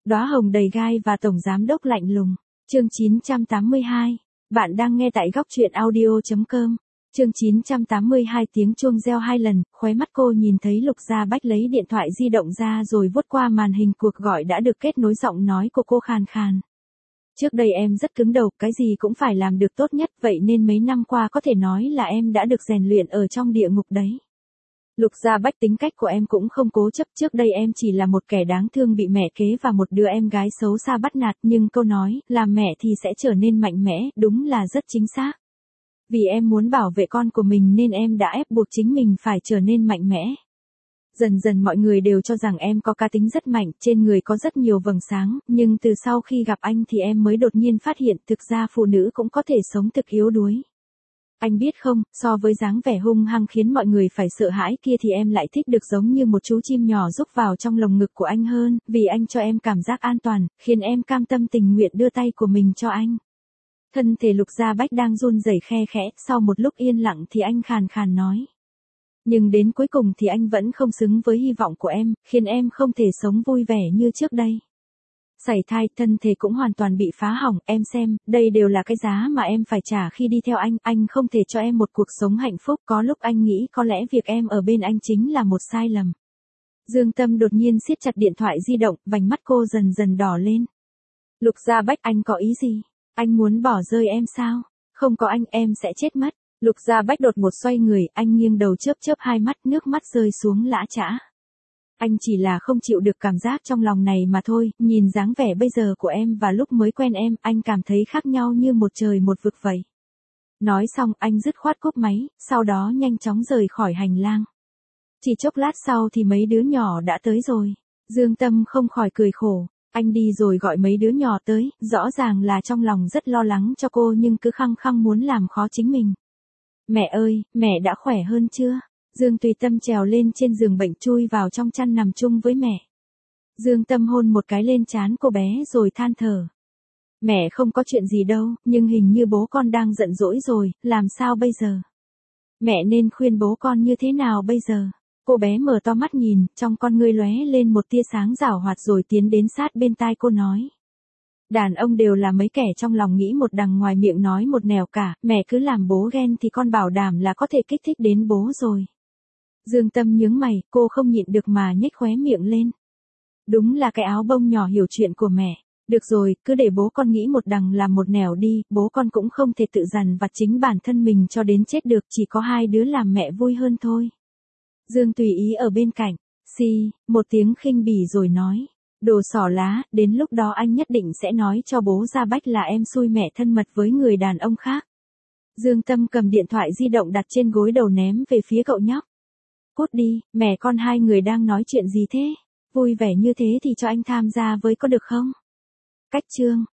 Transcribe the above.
Đóa hồng đầy gai và tổng giám đốc lạnh lùng. Chương 982. Bạn đang nghe tại góc truyện audio.com. Chương 982 tiếng chuông reo 2 lần, khóe mắt cô nhìn thấy Lục Gia Bách lấy điện thoại di động ra rồi vuốt qua màn hình cuộc gọi đã được kết nối, giọng nói của cô khàn khàn. Trước đây em rất cứng đầu, cái gì cũng phải làm được tốt nhất, vậy nên mấy năm qua có thể nói là em đã được rèn luyện ở trong địa ngục đấy. Lục Gia Bách, tính cách của em cũng không cố chấp, trước đây em chỉ là một kẻ đáng thương bị mẹ kế và một đứa em gái xấu xa bắt nạt, nhưng câu nói, làm mẹ thì sẽ trở nên mạnh mẽ, đúng là rất chính xác. Vì em muốn bảo vệ con của mình nên em đã ép buộc chính mình phải trở nên mạnh mẽ. Dần dần mọi người đều cho rằng em có cá tính rất mạnh, trên người có rất nhiều vầng sáng, nhưng từ sau khi gặp anh thì em mới đột nhiên phát hiện thực ra phụ nữ cũng có thể sống thực yếu đuối. Anh biết không, so với dáng vẻ hung hăng khiến mọi người phải sợ hãi kia thì em lại thích được giống như một chú chim nhỏ rúc vào trong lồng ngực của anh hơn, vì anh cho em cảm giác an toàn, khiến em cam tâm tình nguyện đưa tay của mình cho anh. Thân thể Lục Gia Bách đang run rẩy khe khẽ, sau một lúc yên lặng thì anh khàn khàn nói. Nhưng đến cuối cùng thì anh vẫn không xứng với hy vọng của em, khiến em không thể sống vui vẻ như trước đây. Sảy thai, thân thể cũng hoàn toàn bị phá hỏng, em xem, đây đều là cái giá mà em phải trả khi đi theo anh không thể cho em một cuộc sống hạnh phúc, có lúc anh nghĩ có lẽ việc em ở bên anh chính là một sai lầm. Dương Tâm đột nhiên siết chặt điện thoại di động, vành mắt cô dần dần đỏ lên. Lục Gia Bách, anh có ý gì? Anh muốn bỏ rơi em sao? Không có anh, em sẽ chết mất. Lục Gia Bách đột ngột xoay người, anh nghiêng đầu chớp chớp hai mắt, nước mắt rơi xuống lã chã. Anh chỉ là không chịu được cảm giác trong lòng này mà thôi, nhìn dáng vẻ bây giờ của em và lúc mới quen em, anh cảm thấy khác nhau như một trời một vực vậy. Nói xong, anh dứt khoát cúp máy, sau đó nhanh chóng rời khỏi hành lang. Chỉ chốc lát sau thì mấy đứa nhỏ đã tới rồi. Dương Tâm không khỏi cười khổ. Anh đi rồi gọi mấy đứa nhỏ tới, rõ ràng là trong lòng rất lo lắng cho cô nhưng cứ khăng khăng muốn làm khó chính mình. Mẹ ơi, mẹ đã khỏe hơn chưa? Dương Tùy Tâm trèo lên trên giường bệnh chui vào trong chăn nằm chung với mẹ. Dương Tâm hôn một cái lên trán cô bé rồi than thở. Mẹ không có chuyện gì đâu, nhưng hình như bố con đang giận dỗi rồi, làm sao bây giờ? Mẹ nên khuyên bố con như thế nào bây giờ? Cô bé mở to mắt nhìn, trong con ngươi lóe lên một tia sáng giảo hoạt rồi tiến đến sát bên tai cô nói. Đàn ông đều là mấy kẻ trong lòng nghĩ một đằng ngoài miệng nói một nẻo cả, mẹ cứ làm bố ghen thì con bảo đảm là có thể kích thích đến bố rồi. Dương Tâm nhướng mày, cô không nhịn được mà nhếch khóe miệng lên. Đúng là cái áo bông nhỏ hiểu chuyện của mẹ. Được rồi, cứ để bố con nghĩ một đằng làm một nẻo đi, bố con cũng không thể tự dằn vặt chính bản thân mình cho đến chết được, chỉ có hai đứa làm mẹ vui hơn thôi. Dương Tùy Ý ở bên cạnh, một tiếng khinh bỉ rồi nói. Đồ xỏ lá, đến lúc đó anh nhất định sẽ nói cho bố Gia Bách là em xui mẹ thân mật với người đàn ông khác. Dương Tâm cầm điện thoại di động đặt trên gối đầu ném về phía cậu nhóc. Cút đi, mẹ con hai người đang nói chuyện gì thế? Vui vẻ như thế thì cho anh tham gia với có được không? Cách chương.